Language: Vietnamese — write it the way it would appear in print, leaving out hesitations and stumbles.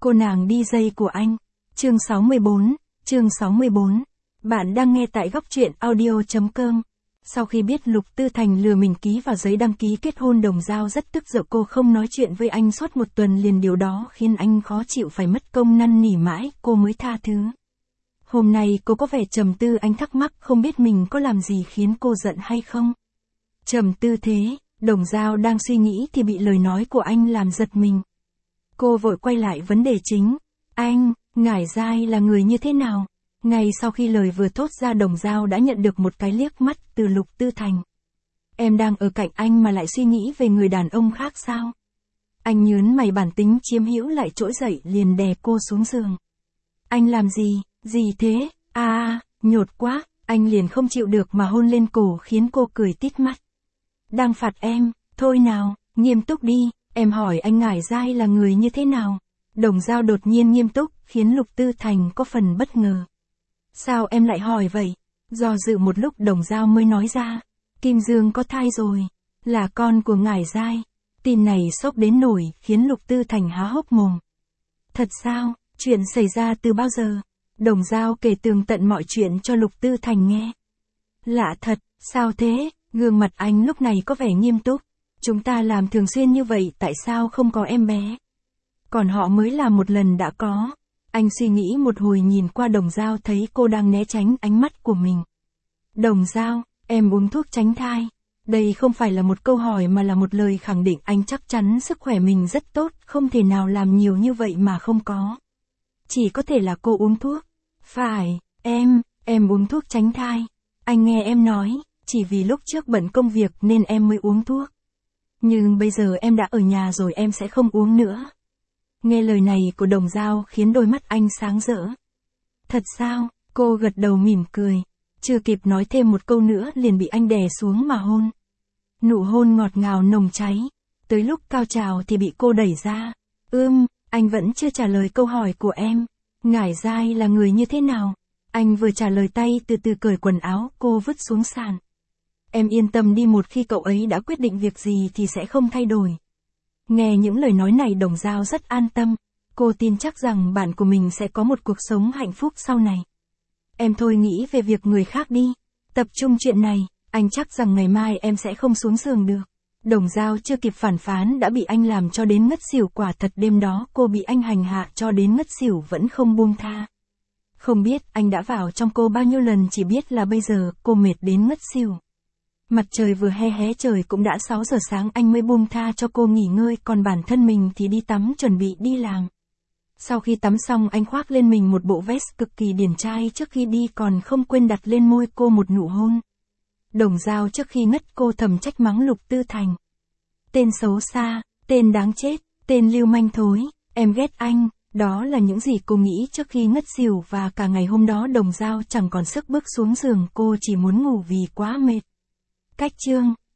Cô nàng DJ của anh. Chương 64. Bạn đang nghe tại góc truyện audio.com. Sau khi biết Lục Tư Thành lừa mình ký vào giấy đăng ký kết hôn, Đồng Dao rất tức giận. Cô không nói chuyện với anh suốt một tuần liền, điều đó khiến anh khó chịu, phải mất công năn nỉ mãi cô mới tha thứ. Hôm nay cô có vẻ trầm tư, anh thắc mắc không biết mình có làm gì khiến cô giận hay không. Trầm tư thế, Đồng Dao đang suy nghĩ thì bị lời nói của anh làm giật mình. Cô vội quay lại vấn đề chính. Anh, Ngải Giai là người như thế nào? Ngay sau khi lời vừa thốt ra, Đồng Dao đã nhận được một cái liếc mắt từ Lục Tư Thành. Em đang ở cạnh anh mà lại suy nghĩ về người đàn ông khác sao? Anh nhớn mày, bản tính chiếm hữu lại trỗi dậy, liền đè cô xuống giường. Anh làm gì thế? Nhột quá, anh liền không chịu được mà hôn lên cổ khiến cô cười tít mắt. Đang phạt em, thôi nào, nghiêm túc đi, em hỏi anh Ngải Giai là người như thế nào? Đồng Dao đột nhiên nghiêm túc, khiến Lục Tư Thành có phần bất ngờ. Sao em lại hỏi vậy? Do dự một lúc Đồng Dao mới nói ra. Kim Dương có thai rồi, là con của Ngải Giai. Tin này sốc đến nỗi khiến Lục Tư Thành há hốc mồm. Thật sao? Chuyện xảy ra từ bao giờ? Đồng Dao kể tường tận mọi chuyện cho Lục Tư Thành nghe. Lạ thật, sao thế? Gương mặt anh lúc này có vẻ nghiêm túc. Chúng ta làm thường xuyên như vậy, tại sao không có em bé? Còn họ mới làm một lần đã có. Anh suy nghĩ một hồi, nhìn qua Đồng Dao thấy cô đang né tránh ánh mắt của mình. Đồng Dao, em uống thuốc tránh thai. Đây không phải là một câu hỏi mà là một lời khẳng định, anh chắc chắn sức khỏe mình rất tốt, không thể nào làm nhiều như vậy mà không có. Chỉ có thể là cô uống thuốc. Phải, em uống thuốc tránh thai. Anh nghe em nói, chỉ vì lúc trước bận công việc nên em mới uống thuốc. Nhưng bây giờ em đã ở nhà rồi, em sẽ không uống nữa. Nghe lời này của Đồng Dao khiến đôi mắt anh sáng rỡ. Thật sao? Cô gật đầu mỉm cười. Chưa kịp nói thêm một câu nữa liền bị anh đè xuống mà hôn. Nụ hôn ngọt ngào nồng cháy. Tới lúc cao trào thì bị cô đẩy ra. Anh vẫn chưa trả lời câu hỏi của em. Ngải Giai là người như thế nào? Anh vừa trả lời tay từ từ cởi quần áo cô vứt xuống sàn. Em yên tâm đi, một khi cậu ấy đã quyết định việc gì thì sẽ không thay đổi. Nghe những lời nói này Đồng Dao rất an tâm. Cô tin chắc rằng bạn của mình sẽ có một cuộc sống hạnh phúc sau này. Em thôi nghĩ về việc người khác đi. Tập trung chuyện này, anh chắc rằng ngày mai em sẽ không xuống giường được. Đồng Dao chưa kịp phản phán đã bị anh làm cho đến ngất xỉu. Quả thật đêm đó cô bị anh hành hạ cho đến ngất xỉu vẫn không buông tha. Không biết anh đã vào trong cô bao nhiêu lần, chỉ biết là bây giờ cô mệt đến ngất xỉu. Mặt trời vừa hé trời cũng đã 6 giờ sáng anh mới buông tha cho cô nghỉ ngơi, còn bản thân mình thì đi tắm chuẩn bị đi làm. Sau khi tắm xong anh khoác lên mình một bộ vest cực kỳ điển trai, trước khi đi còn không quên đặt lên môi cô một nụ hôn. Đồng Dao trước khi ngất cô thầm trách mắng Lục Tư Thành. Tên xấu xa, tên đáng chết, tên lưu manh thối, em ghét anh. Đó là những gì cô nghĩ trước khi ngất xỉu, và cả ngày hôm đó Đồng Dao chẳng còn sức bước xuống giường, cô chỉ muốn ngủ vì quá mệt. Cách chương